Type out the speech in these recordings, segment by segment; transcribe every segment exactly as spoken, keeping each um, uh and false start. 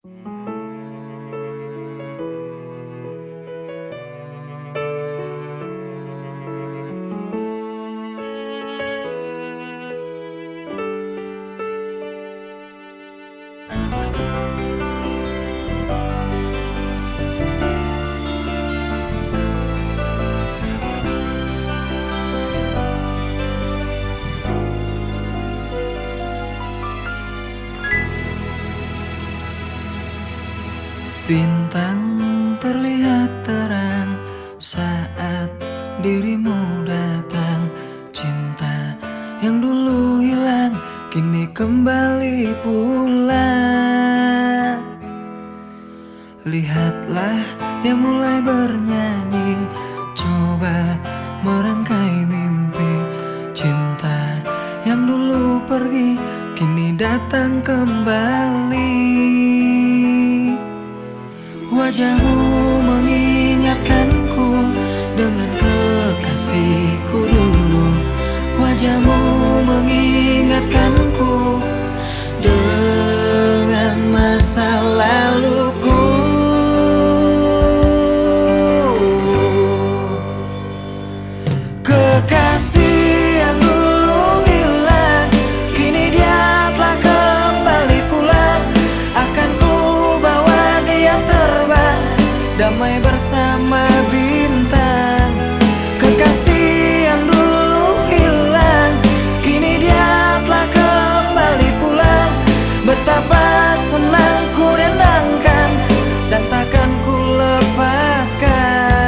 Bintang terlihat terang saat dirimu datang. Cinta yang dulu hilang kini kembali pulang. Lihatlah dia mulai bernyanyi, coba merangkai mimpi. Cinta yang dulu pergi kini datang kembali. Wajahmu mengingatkanku dengan kekasihku dulu. Wajahmu mengingatkanku dengan masa laluku. Kekasih yang dulu hilang kini dia telah kembali pulang. Akan ku bawa dia terbang damai bersama bintang. Kekasih yang dulu hilang kini dia telah kembali pulang. Betapa senang ku rendangkan dan takkan ku lepaskan.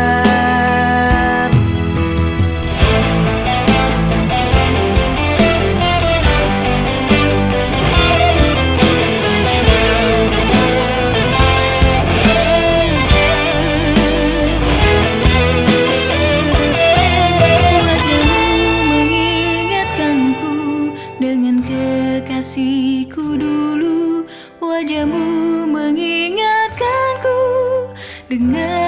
Dengan kekasihku dulu, wajahmu mengingatkanku dengan